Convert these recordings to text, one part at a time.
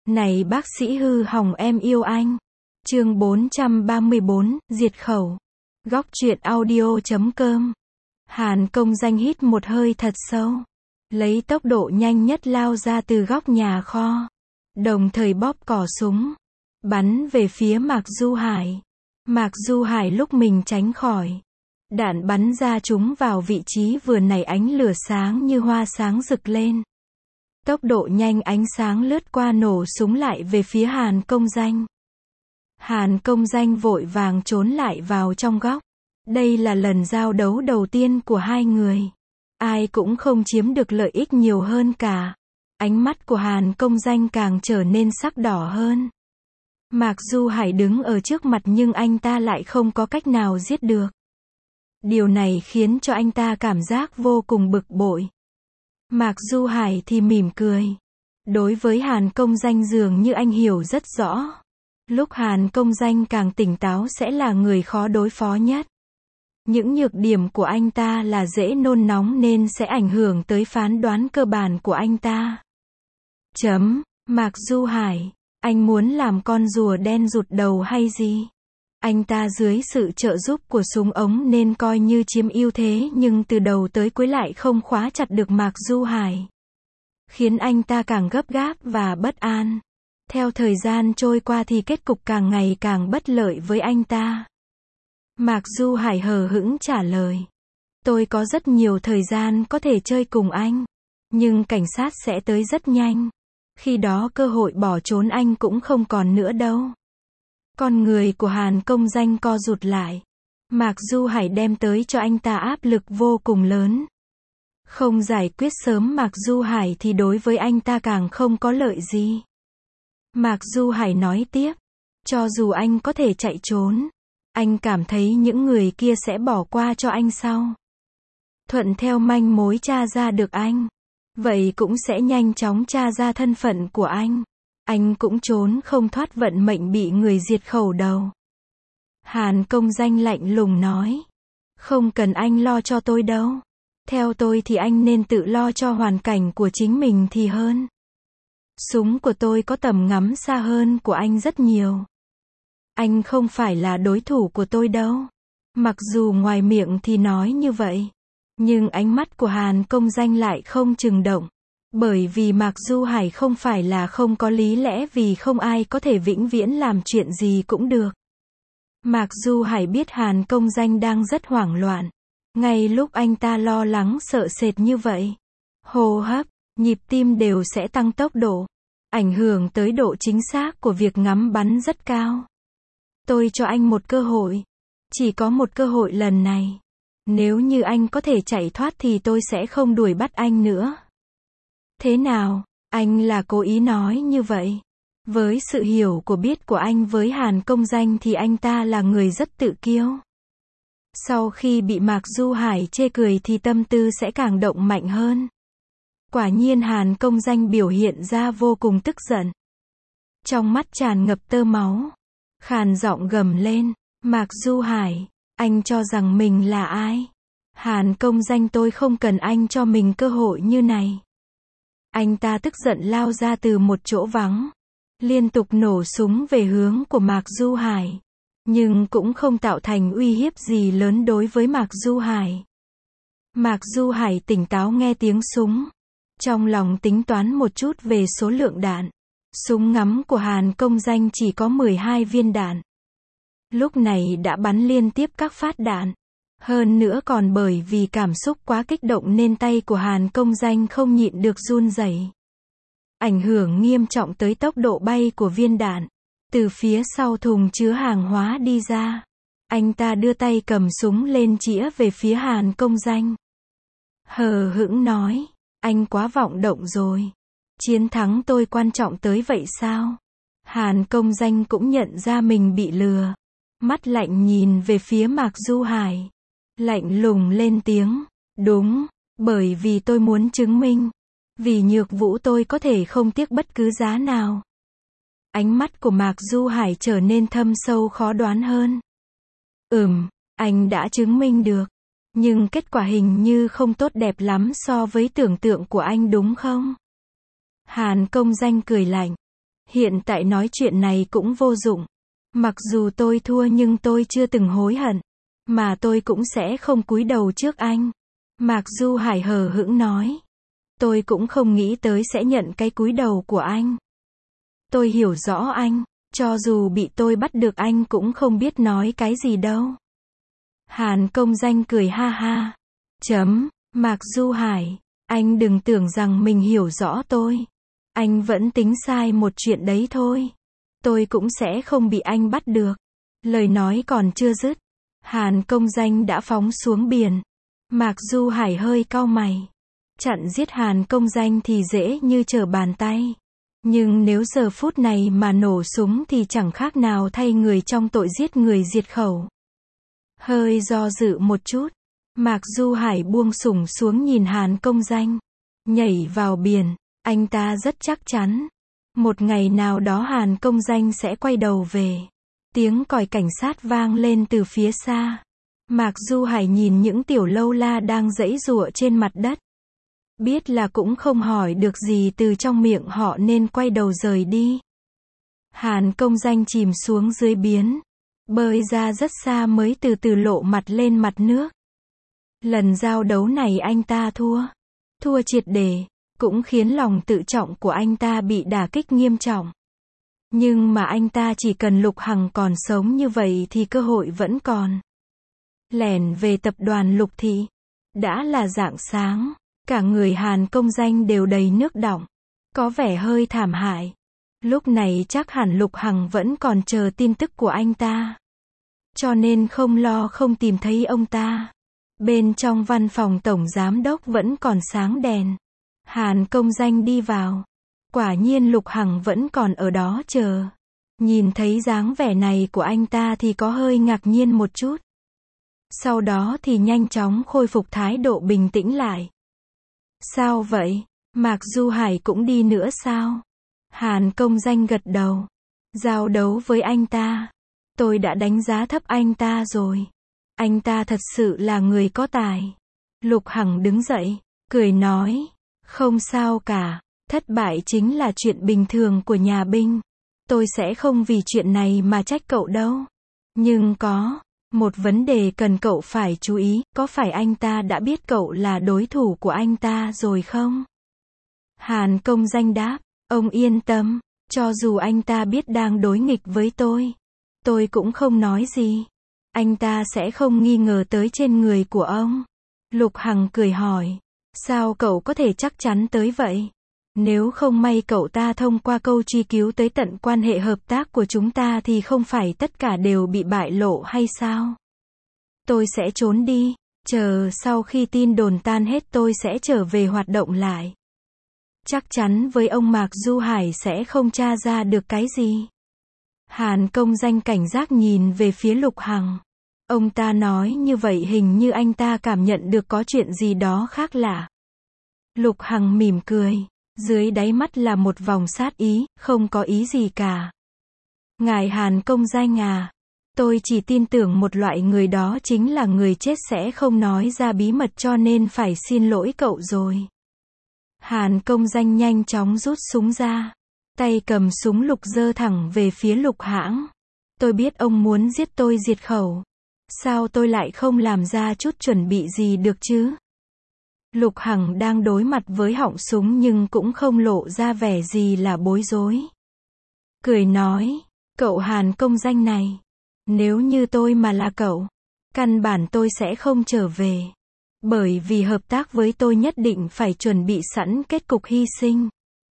Này bác sĩ hư hỏng em yêu anh. Chương 434, diệt khẩu. Góc truyện audio.com. Hàn Công Danh hít một hơi thật sâu, lấy tốc độ nhanh nhất lao ra từ góc nhà kho, đồng thời bóp cò súng, bắn về phía Mạc Du Hải. Mạc Du Hải lúc mình tránh khỏi, đạn bắn ra trúng vào vị trí vừa nãy, ánh lửa sáng như hoa sáng rực lên. Tốc độ nhanh, ánh sáng lướt qua, nổ súng lại về phía Hàn Công Danh. Hàn Công Danh vội vàng trốn lại vào trong góc. Đây là lần giao đấu đầu tiên của hai người. Ai cũng không chiếm được lợi ích nhiều hơn cả. Ánh mắt của Hàn Công Danh càng trở nên sắc đỏ hơn. Mạc Du Hải đứng ở trước mặt nhưng anh ta lại không có cách nào giết được. Điều này khiến cho anh ta cảm giác vô cùng bực bội. Mạc Du Hải thì mỉm cười. Đối với Hàn Công Danh dường như anh hiểu rất rõ. Lúc Hàn Công Danh càng tỉnh táo sẽ là người khó đối phó nhất. Những nhược điểm của anh ta là dễ nôn nóng nên sẽ ảnh hưởng tới phán đoán cơ bản của anh ta. Mạc Du Hải, anh muốn làm con rùa đen rụt đầu hay gì? Anh ta dưới sự trợ giúp của súng ống nên coi như chiếm ưu thế, nhưng từ đầu tới cuối lại không khóa chặt được Mạc Du Hải, khiến anh ta càng gấp gáp và bất an. Theo thời gian trôi qua thì kết cục càng ngày càng bất lợi với anh ta. Mạc Du Hải hờ hững trả lời. Tôi có rất nhiều thời gian có thể chơi cùng anh. Nhưng cảnh sát sẽ tới rất nhanh. Khi đó cơ hội bỏ trốn anh cũng không còn nữa đâu. Con người của Hàn Công Danh co rụt lại. Mạc Du Hải đem tới cho anh ta áp lực vô cùng lớn. Không giải quyết sớm Mạc Du Hải thì đối với anh ta càng không có lợi gì. Mạc Du Hải nói tiếp. Cho dù anh có thể chạy trốn, anh cảm thấy những người kia sẽ bỏ qua cho anh sao? Thuận theo manh mối tra ra được anh, vậy cũng sẽ nhanh chóng tra ra thân phận của anh. Anh cũng trốn không thoát vận mệnh bị người diệt khẩu đầu. Hàn Công Danh lạnh lùng nói. Không cần anh lo cho tôi đâu. Theo tôi thì anh nên tự lo cho hoàn cảnh của chính mình thì hơn. Súng của tôi có tầm ngắm xa hơn của anh rất nhiều. Anh không phải là đối thủ của tôi đâu. Mặc dù ngoài miệng thì nói như vậy, nhưng ánh mắt của Hàn Công Danh lại không chừng động. Bởi vì Mạc Du Hải không phải là không có lý lẽ, vì không ai có thể vĩnh viễn làm chuyện gì cũng được. Mạc Du Hải biết Hàn Công Danh đang rất hoảng loạn. Ngay lúc anh ta lo lắng sợ sệt như vậy, hô hấp, nhịp tim đều sẽ tăng tốc độ, ảnh hưởng tới độ chính xác của việc ngắm bắn rất cao. Tôi cho anh một cơ hội. Chỉ có một cơ hội lần này. Nếu như anh có thể chạy thoát thì tôi sẽ không đuổi bắt anh nữa. Thế nào? Anh là cố ý nói như vậy? Với sự hiểu của biết của anh với Hàn Công Danh thì anh ta là người rất tự kiêu. Sau khi bị Mạc Du Hải chê cười thì tâm tư sẽ càng động mạnh hơn. Quả nhiên Hàn Công Danh biểu hiện ra vô cùng tức giận. Trong mắt tràn ngập tơ máu. Khàn giọng gầm lên. Mạc Du Hải, anh cho rằng mình là ai? Hàn Công Danh, tôi không cần anh cho mình cơ hội như này. Anh ta tức giận lao ra từ một chỗ vắng, liên tục nổ súng về hướng của Mạc Du Hải. Nhưng cũng không tạo thành uy hiếp gì lớn đối với Mạc Du Hải. Mạc Du Hải tỉnh táo nghe tiếng súng. Trong lòng tính toán một chút về số lượng đạn. Súng ngắm của Hàn Công Danh chỉ có 12 viên đạn. Lúc này đã bắn liên tiếp các phát đạn. Hơn nữa còn bởi vì cảm xúc quá kích động nên tay của Hàn Công Danh không nhịn được run rẩy. Ảnh hưởng nghiêm trọng tới tốc độ bay của viên đạn. Từ phía sau thùng chứa hàng hóa đi ra. Anh ta đưa tay cầm súng lên chĩa về phía Hàn Công Danh. Hờ hững nói. Anh quá vọng động rồi. Chiến thắng tôi quan trọng tới vậy sao? Hàn Công Danh cũng nhận ra mình bị lừa. Mắt lạnh nhìn về phía Mạc Du Hải. Lạnh lùng lên tiếng. Đúng, bởi vì tôi muốn chứng minh. Vì nhược vũ tôi có thể không tiếc bất cứ giá nào. Ánh mắt của Mạc Du Hải trở nên thâm sâu khó đoán hơn. Anh đã chứng minh được. Nhưng kết quả hình như không tốt đẹp lắm so với tưởng tượng của anh đúng không? Hàn Công Danh cười lạnh. Hiện tại nói chuyện này cũng vô dụng. Mặc dù tôi thua nhưng tôi chưa từng hối hận. Mà tôi cũng sẽ không cúi đầu trước anh. Mạc Du Hải hờ hững nói. Tôi cũng không nghĩ tới sẽ nhận cái cúi đầu của anh. Tôi hiểu rõ anh. Cho dù bị tôi bắt được anh cũng không biết nói cái gì đâu. Hàn Công Danh cười ha ha. Mạc Du Hải, anh đừng tưởng rằng mình hiểu rõ tôi. Anh vẫn tính sai một chuyện đấy thôi. Tôi cũng sẽ không bị anh bắt được. Lời nói còn chưa dứt. Hàn Công Danh đã phóng xuống biển. Mạc Du Hải hơi cau mày. Chặn giết Hàn Công Danh thì dễ như trở bàn tay. Nhưng nếu giờ phút này mà nổ súng thì chẳng khác nào thay người trong tội giết người diệt khẩu. Hơi do dự một chút. Mạc Du Hải buông súng xuống nhìn Hàn Công Danh. Nhảy vào biển. Anh ta rất chắc chắn. Một ngày nào đó Hàn Công Danh sẽ quay đầu về. Tiếng còi cảnh sát vang lên từ phía xa. Mạc Du Hải nhìn những tiểu lâu la đang giãy giụa trên mặt đất. Biết là cũng không hỏi được gì từ trong miệng họ nên quay đầu rời đi. Hàn Công Danh chìm xuống dưới biển. Bơi ra rất xa mới từ từ lộ mặt lên mặt nước. Lần giao đấu này anh ta thua. Thua triệt để. Cũng khiến lòng tự trọng của anh ta bị đả kích nghiêm trọng. Nhưng mà anh ta chỉ cần Lục Hằng còn sống như vậy thì cơ hội vẫn còn. Lẻn về tập đoàn Lục Thị. Đã là rạng sáng. Cả người Hàn Công Danh đều đầy nước đọng. Có vẻ hơi thảm hại. Lúc này chắc hẳn Lục Hằng vẫn còn chờ tin tức của anh ta. Cho nên không lo không tìm thấy ông ta. Bên trong văn phòng tổng giám đốc vẫn còn sáng đèn. Hàn Công Danh đi vào. Quả nhiên Lục Hằng vẫn còn ở đó chờ. Nhìn thấy dáng vẻ này của anh ta thì có hơi ngạc nhiên một chút. Sau đó thì nhanh chóng khôi phục thái độ bình tĩnh lại. Sao vậy? Mạc Du Hải cũng đi nữa sao? Hàn Công Danh gật đầu. Giao đấu với anh ta. Tôi đã đánh giá thấp anh ta rồi. Anh ta thật sự là người có tài. Lục Hằng đứng dậy, cười nói. Không sao cả. Thất bại chính là chuyện bình thường của nhà binh. Tôi sẽ không vì chuyện này mà trách cậu đâu. Nhưng có một vấn đề cần cậu phải chú ý, có phải anh ta đã biết cậu là đối thủ của anh ta rồi không? Hàn Công Danh đáp, ông yên tâm, cho dù anh ta biết đang đối nghịch với tôi cũng không nói gì. Anh ta sẽ không nghi ngờ tới trên người của ông. Lục Hằng cười hỏi, sao cậu có thể chắc chắn tới vậy? Nếu không may cậu ta thông qua câu truy cứu tới tận quan hệ hợp tác của chúng ta thì không phải tất cả đều bị bại lộ hay sao? Tôi sẽ trốn đi, chờ sau khi tin đồn tan hết tôi sẽ trở về hoạt động lại. Chắc chắn với ông Mạc Du Hải sẽ không tra ra được cái gì. Hàn Công Danh cảnh giác nhìn về phía Lục Hằng. Ông ta nói như vậy hình như anh ta cảm nhận được có chuyện gì đó khác lạ. Lục Hằng mỉm cười. Dưới đáy mắt là một vòng sát ý, không có ý gì cả. Ngài Hàn Công Danh à, tôi chỉ tin tưởng một loại người đó chính là người chết sẽ không nói ra bí mật cho nên phải xin lỗi cậu rồi. Hàn Công Danh nhanh chóng rút súng ra. Tay cầm súng lục giơ thẳng về phía Lục Hãng. Tôi biết ông muốn giết tôi diệt khẩu. Sao tôi lại không làm ra chút chuẩn bị gì được chứ? Lục Hằng đang đối mặt với họng súng nhưng cũng không lộ ra vẻ gì là bối rối. Cười nói, cậu Hàn Công Danh này, nếu như tôi mà là cậu, căn bản tôi sẽ không trở về. Bởi vì hợp tác với tôi nhất định phải chuẩn bị sẵn kết cục hy sinh.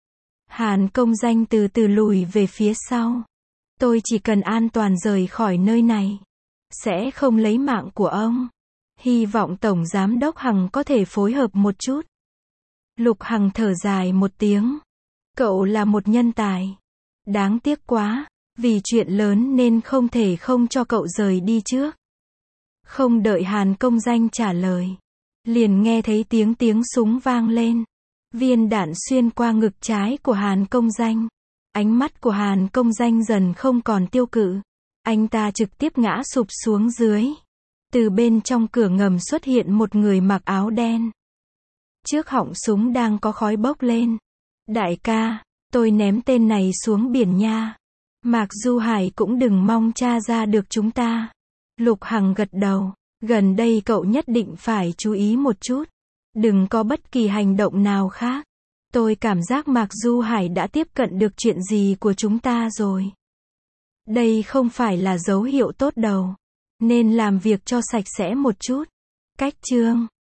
Hàn Công Danh từ từ lùi về phía sau. Tôi chỉ cần an toàn rời khỏi nơi này. Sẽ không lấy mạng của ông. Hy vọng Tổng Giám đốc Hằng có thể phối hợp một chút. Lục Hằng thở dài một tiếng. Cậu là một nhân tài. Đáng tiếc quá. Vì chuyện lớn nên không thể không cho cậu rời đi trước. Không đợi Hàn Công Danh trả lời. Liền nghe thấy tiếng súng vang lên. Viên đạn xuyên qua ngực trái của Hàn Công Danh. Ánh mắt của Hàn Công Danh dần không còn tiêu cự. Anh ta trực tiếp ngã sụp xuống dưới. Từ bên trong cửa ngầm xuất hiện một người mặc áo đen. Trước họng súng đang có khói bốc lên. Đại ca, Tôi ném tên này xuống biển nha. Mạc Du Hải cũng đừng mong tra ra được chúng ta. Lục Hằng gật đầu. Gần đây cậu nhất định phải chú ý một chút. Đừng có bất kỳ hành động nào khác. Tôi cảm giác Mạc Du Hải đã tiếp cận được chuyện gì của chúng ta rồi. Đây không phải là dấu hiệu tốt đâu. Nên làm việc cho sạch sẽ một chút. Cách chương